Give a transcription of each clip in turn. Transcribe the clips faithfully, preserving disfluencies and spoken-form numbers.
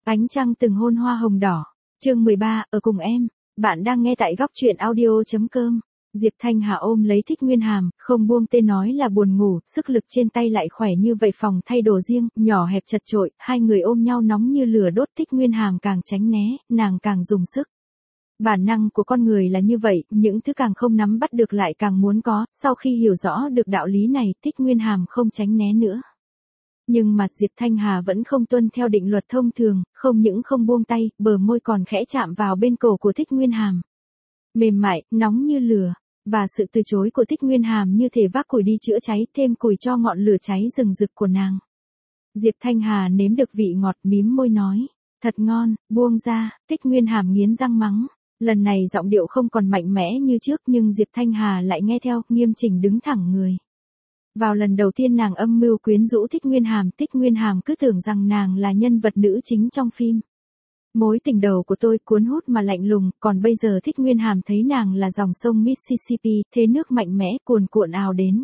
Ánh trăng từng hôn hoa hồng đỏ. Chương mười ba, ở cùng em. Bạn đang nghe tại góc truyện audio chấm com. Diệp Thanh Hà ôm lấy Thích Nguyên Hàm, không buông tên nói là buồn ngủ, sức lực trên tay lại khỏe như vậy, phòng thay đồ riêng, nhỏ hẹp chật chội, hai người ôm nhau nóng như lửa đốt. Thích Nguyên Hàm càng tránh né, nàng càng dùng sức. Bản năng của con người là như vậy, những thứ càng không nắm bắt được lại càng muốn có. Sau khi hiểu rõ được đạo lý này, Thích Nguyên Hàm không tránh né nữa. Nhưng mặt Diệp Thanh Hà vẫn không tuân theo định luật thông thường, không những không buông tay, bờ môi còn khẽ chạm vào bên cổ của Thích Nguyên Hàm. Mềm mại, nóng như lửa, và sự từ chối của Thích Nguyên Hàm như thể vác củi đi chữa cháy, thêm củi cho ngọn lửa cháy rừng rực của nàng. Diệp Thanh Hà nếm được vị ngọt, mím môi nói, thật ngon, buông ra. Thích Nguyên Hàm nghiến răng mắng. Lần này giọng điệu không còn mạnh mẽ như trước, nhưng Diệp Thanh Hà lại nghe theo, nghiêm chỉnh đứng thẳng người. Vào lần đầu tiên nàng âm mưu quyến rũ Thích Nguyên Hàm, Thích Nguyên Hàm cứ tưởng rằng nàng là nhân vật nữ chính trong phim. Mối tình đầu của tôi, cuốn hút mà lạnh lùng, còn bây giờ Thích Nguyên Hàm thấy nàng là dòng sông Mississippi, thế nước mạnh mẽ cuồn cuộn ào đến.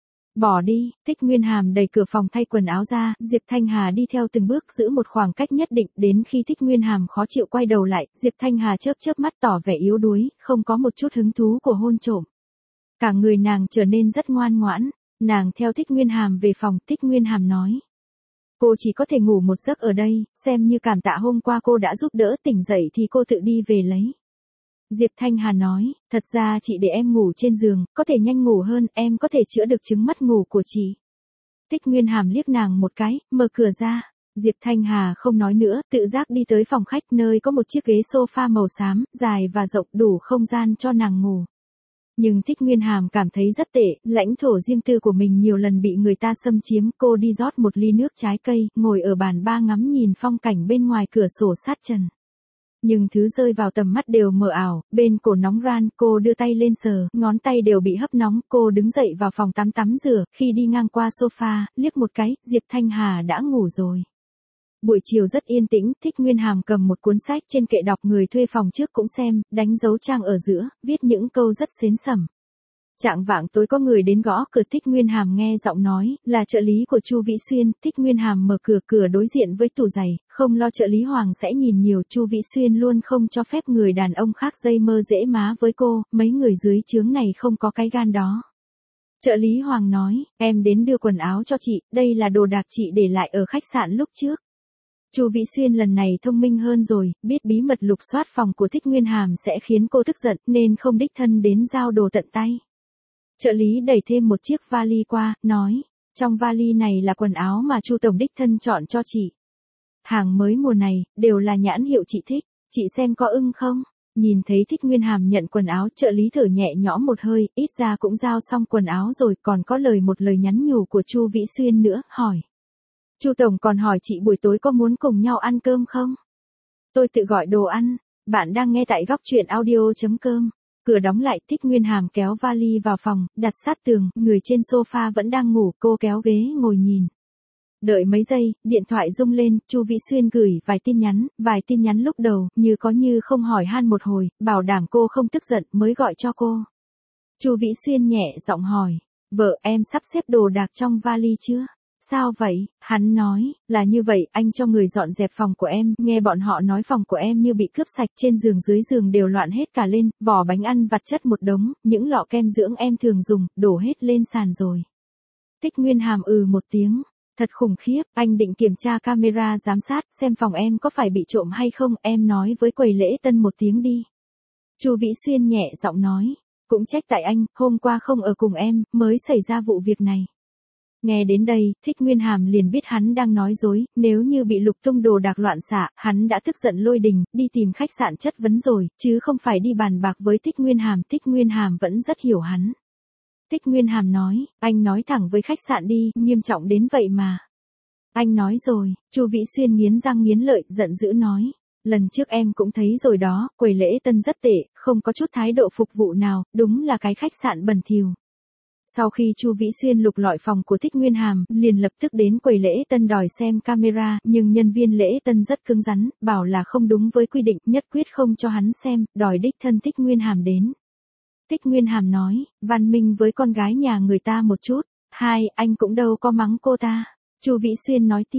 Bỏ đi. Thích Nguyên Hàm đẩy cửa phòng thay quần áo ra, Diệp Thanh Hà đi theo từng bước, giữ một khoảng cách nhất định, đến khi Thích Nguyên Hàm khó chịu quay đầu lại, Diệp Thanh Hà chớp chớp mắt tỏ vẻ yếu đuối, không có một chút hứng thú của hôn trộm. Cả người nàng trở nên rất ngoan ngoãn. Nàng theo Thích Nguyên Hàm về phòng. Thích Nguyên Hàm nói, cô chỉ có thể ngủ một giấc ở đây, xem như cảm tạ hôm qua cô đã giúp đỡ, tỉnh dậy thì cô tự đi về lấy. Diệp Thanh Hà nói, thật ra chị để em ngủ trên giường, có thể nhanh ngủ hơn, em có thể chữa được chứng mất ngủ của chị. Thích Nguyên Hàm liếc nàng một cái, mở cửa ra. Diệp Thanh Hà không nói nữa, tự giác đi tới phòng khách, nơi có một chiếc ghế sofa màu xám, dài và rộng, đủ không gian cho nàng ngủ. Nhưng Thích Nguyên Hàm cảm thấy rất tệ, lãnh thổ riêng tư của mình nhiều lần bị người ta xâm chiếm. Cô đi rót một ly nước trái cây, ngồi ở bàn ba ngắm nhìn phong cảnh bên ngoài cửa sổ sát trần. Nhưng thứ rơi vào tầm mắt đều mờ ảo, bên cổ nóng ran, cô đưa tay lên sờ, ngón tay đều bị hấp nóng. Cô đứng dậy vào phòng tắm tắm rửa, khi đi ngang qua sofa, liếc một cái, Diệp Thanh Hà đã ngủ rồi. Buổi chiều rất yên tĩnh, Thích Nguyên Hàm cầm một cuốn sách trên kệ đọc, người thuê phòng trước cũng xem, đánh dấu trang ở giữa, viết những câu rất xến sẩm. Chạng vạng tối có người đến gõ cửa. Thích Nguyên Hàm nghe giọng nói, là trợ lý của Chu Vĩ Xuyên. Thích Nguyên Hàm mở cửa, cửa đối diện với tủ giày, không lo trợ lý Hoàng sẽ nhìn nhiều. Chu Vĩ Xuyên luôn không cho phép người đàn ông khác dây mơ dễ má với cô, mấy người dưới trướng này không có cái gan đó. Trợ lý Hoàng nói, em đến đưa quần áo cho chị, đây là đồ đạc chị để lại ở khách sạn lúc trước. Chu Vĩ Xuyên lần này thông minh hơn rồi, biết bí mật lục soát phòng của Thích Nguyên Hàm sẽ khiến cô tức giận, nên không đích thân đến giao đồ tận tay. Trợ lý đẩy thêm một chiếc vali qua, nói, trong vali này là quần áo mà Chu tổng đích thân chọn cho chị. Hàng mới mùa này, đều là nhãn hiệu chị thích, chị xem có ưng không? Nhìn thấy Thích Nguyên Hàm nhận quần áo, trợ lý thở nhẹ nhõm một hơi, ít ra cũng giao xong quần áo rồi, còn có lời một lời nhắn nhủ của Chu Vĩ Xuyên nữa, hỏi. Chu tổng còn hỏi chị buổi tối có muốn cùng nhau ăn cơm không? Tôi tự gọi đồ ăn. Bạn đang nghe tại góc truyện audio chấm com. Cửa đóng lại, Thích Nguyên Hàm kéo vali vào phòng, đặt sát tường, người trên sofa vẫn đang ngủ, cô kéo ghế ngồi nhìn. Đợi mấy giây, điện thoại rung lên, Chu Vĩ Xuyên gửi vài tin nhắn, vài tin nhắn lúc đầu, như có như không hỏi han một hồi, bảo đảm cô không tức giận mới gọi cho cô. Chu Vĩ Xuyên nhẹ giọng hỏi, vợ em sắp xếp đồ đạc trong vali chưa? Sao vậy? Hắn nói, là như vậy, anh cho người dọn dẹp phòng của em, nghe bọn họ nói phòng của em như bị cướp sạch, trên giường dưới giường đều loạn hết cả lên, vỏ bánh ăn vặt chất một đống, những lọ kem dưỡng em thường dùng, đổ hết lên sàn rồi. Thích Nguyên Hàm ừ một tiếng, thật khủng khiếp, anh định kiểm tra camera giám sát, xem phòng em có phải bị trộm hay không, em nói với quầy lễ tân một tiếng đi. Chu Vĩ Xuyên nhẹ giọng nói, cũng trách tại anh, hôm qua không ở cùng em, mới xảy ra vụ việc này. Nghe đến đây, Thích Nguyên Hàm liền biết hắn đang nói dối, nếu như bị lục tung đồ đạc loạn xạ, hắn đã tức giận lôi đình, đi tìm khách sạn chất vấn rồi, chứ không phải đi bàn bạc với Thích Nguyên Hàm. Thích Nguyên Hàm vẫn rất hiểu hắn. Thích Nguyên Hàm nói, anh nói thẳng với khách sạn đi, nghiêm trọng đến vậy mà. Anh nói rồi. Chu Vĩ Xuyên nghiến răng nghiến lợi, giận dữ nói. Lần trước em cũng thấy rồi đó, quầy lễ tân rất tệ, không có chút thái độ phục vụ nào, đúng là cái khách sạn bẩn thỉu. Sau khi Chu Vĩ Xuyên lục lọi phòng của Thích Nguyên Hàm, liền lập tức đến quầy lễ tân đòi xem camera, nhưng nhân viên lễ tân rất cứng rắn, bảo là không đúng với quy định, nhất quyết không cho hắn xem, đòi đích thân Thích Nguyên Hàm đến. Thích Nguyên Hàm nói, văn minh với con gái nhà người ta một chút. Hai, anh cũng đâu có mắng cô ta. Chu Vĩ Xuyên nói tiếp,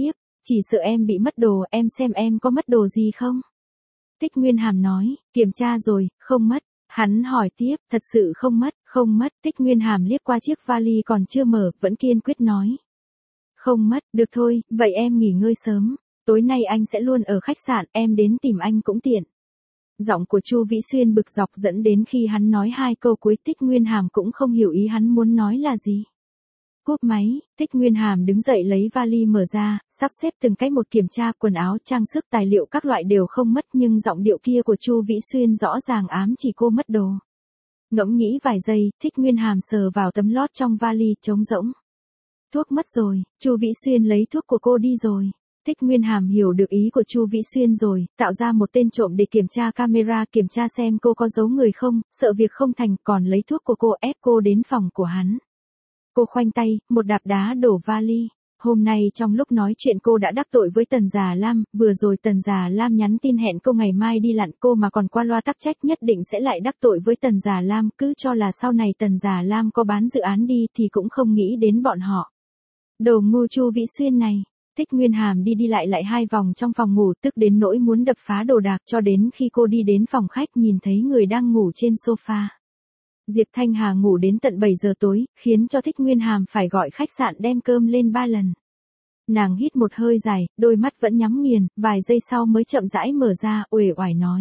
chỉ sợ em bị mất đồ, em xem em có mất đồ gì không? Tích Nguyên Hàm nói, kiểm tra rồi, không mất. Hắn hỏi tiếp, thật sự không mất, không mất. Tích Nguyên Hàm liếc qua chiếc vali còn chưa mở, vẫn kiên quyết nói. Không mất, được thôi, vậy em nghỉ ngơi sớm. Tối nay anh sẽ luôn ở khách sạn, em đến tìm anh cũng tiện. Giọng của Chu Vĩ Xuyên bực dọc dẫn đến khi hắn nói hai câu cuối Tích Nguyên Hàm cũng không hiểu ý hắn muốn nói là gì. Cúp máy, Tích Nguyên Hàm đứng dậy lấy vali mở ra, sắp xếp từng cách một kiểm tra quần áo, trang sức, tài liệu các loại đều không mất nhưng giọng điệu kia của Chu Vĩ Xuyên rõ ràng ám chỉ cô mất đồ. Ngẫm nghĩ vài giây, Tích Nguyên Hàm sờ vào tấm lót trong vali trống rỗng. Thuốc mất rồi, Chu Vĩ Xuyên lấy thuốc của cô đi rồi. Tích Nguyên Hàm hiểu được ý của Chu Vĩ Xuyên rồi, tạo ra một tên trộm để kiểm tra camera, kiểm tra xem cô có giấu người không, sợ việc không thành còn lấy thuốc của cô ép cô đến phòng của hắn. Cô khoanh tay, một đạp đá đổ vali. Hôm nay trong lúc nói chuyện cô đã đắc tội với Tần Già Lam, vừa rồi Tần Già Lam nhắn tin hẹn cô ngày mai đi lặn, cô mà còn qua loa tắc trách nhất định sẽ lại đắc tội với Tần Già Lam, cứ cho là sau này Tần Già Lam có bán dự án đi thì cũng không nghĩ đến bọn họ. Đồ ngu Chu Vĩ Xuyên này. Tích Nguyên Hàm đi đi lại lại hai vòng trong phòng ngủ, tức đến nỗi muốn đập phá đồ đạc, cho đến khi cô đi đến phòng khách nhìn thấy người đang ngủ trên sofa. Diệp Thanh Hà ngủ đến tận bảy giờ tối, khiến cho Tích Nguyên Hàm phải gọi khách sạn đem cơm lên ba lần. Nàng hít một hơi dài, đôi mắt vẫn nhắm nghiền, vài giây sau mới chậm rãi mở ra, uể oải nói.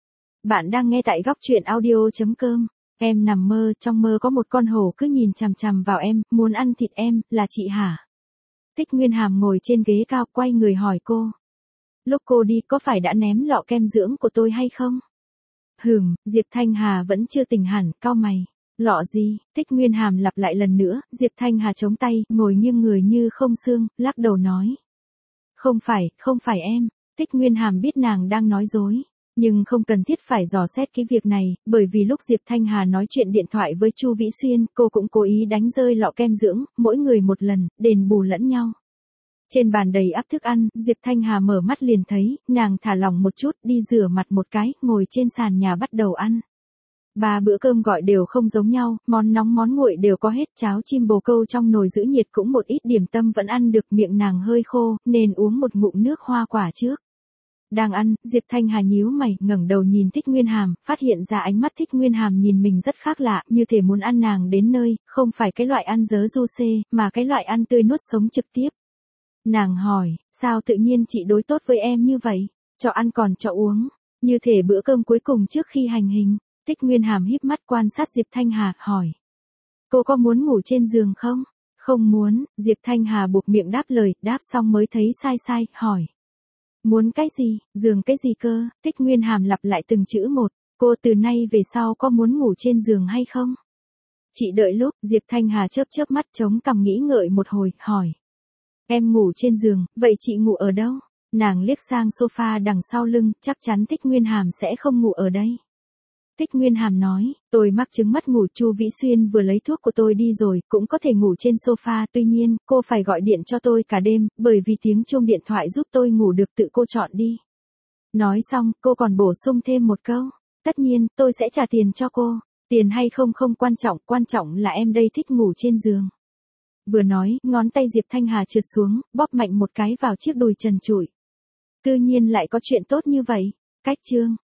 Bạn đang nghe tại góc truyện audio chấm com. Em nằm mơ, trong mơ có một con hổ cứ nhìn chằm chằm vào em, muốn ăn thịt em, là chị hả? Tích Nguyên Hàm ngồi trên ghế cao, quay người hỏi cô. Lúc cô đi có phải đã ném lọ kem dưỡng của tôi hay không? Hừm, Diệp Thanh Hà vẫn chưa tỉnh hẳn, cau mày. Lọ gì? Tích Nguyên Hàm lặp lại lần nữa, Diệp Thanh Hà chống tay, ngồi nghiêng người như không xương, lắc đầu nói. Không phải, không phải em. Tích Nguyên Hàm biết nàng đang nói dối. Nhưng không cần thiết phải dò xét cái việc này, bởi vì lúc Diệp Thanh Hà nói chuyện điện thoại với Chu Vĩ Xuyên, cô cũng cố ý đánh rơi lọ kem dưỡng, mỗi người một lần, đền bù lẫn nhau. Trên bàn đầy ắp thức ăn, Diệp Thanh Hà mở mắt liền thấy, nàng thả lỏng một chút, đi rửa mặt một cái, ngồi trên sàn nhà bắt đầu ăn. Ba bữa cơm gọi đều không giống nhau, món nóng món nguội đều có hết, cháo chim bồ câu trong nồi giữ nhiệt cũng một ít, điểm tâm vẫn ăn được, miệng nàng hơi khô, nên uống một ngụm nước hoa quả trước. Đang ăn, Diệp Thanh Hà nhíu mày, ngẩng đầu nhìn Tích Nguyên Hàm, phát hiện ra ánh mắt Tích Nguyên Hàm nhìn mình rất khác lạ, như thể muốn ăn nàng đến nơi, không phải cái loại ăn dớ du xê, mà cái loại ăn tươi nuốt sống trực tiếp. Nàng hỏi, sao tự nhiên chị đối tốt với em như vậy, cho ăn còn cho uống, như thể bữa cơm cuối cùng trước khi hành hình. Tích Nguyên Hàm híp mắt quan sát Diệp Thanh Hà, hỏi. Cô có muốn ngủ trên giường không? Không muốn, Diệp Thanh Hà buộc miệng đáp lời, đáp xong mới thấy sai sai, hỏi. Muốn cái gì, giường cái gì cơ? Tích Nguyên Hàm lặp lại từng chữ một, cô từ nay về sau có muốn ngủ trên giường hay không? Chị đợi lúc, Diệp Thanh Hà chớp chớp mắt chống cằm nghĩ ngợi một hồi, hỏi. Em ngủ trên giường, vậy chị ngủ ở đâu? Nàng liếc sang sofa đằng sau lưng, chắc chắn Tích Nguyên Hàm sẽ không ngủ ở đây. Tích Nguyên Hàm nói, tôi mắc chứng mất ngủ, Chu Vĩ Xuyên vừa lấy thuốc của tôi đi rồi, cũng có thể ngủ trên sofa, tuy nhiên, cô phải gọi điện cho tôi cả đêm, bởi vì tiếng chuông điện thoại giúp tôi ngủ được, tự cô chọn đi. Nói xong, cô còn bổ sung thêm một câu, tất nhiên, tôi sẽ trả tiền cho cô, tiền hay không không quan trọng, quan trọng là em đây thích ngủ trên giường. Vừa nói, ngón tay Diệp Thanh Hà trượt xuống, bóp mạnh một cái vào chiếc đùi trần trụi. Cư nhiên lại có chuyện tốt như vậy. Cách chương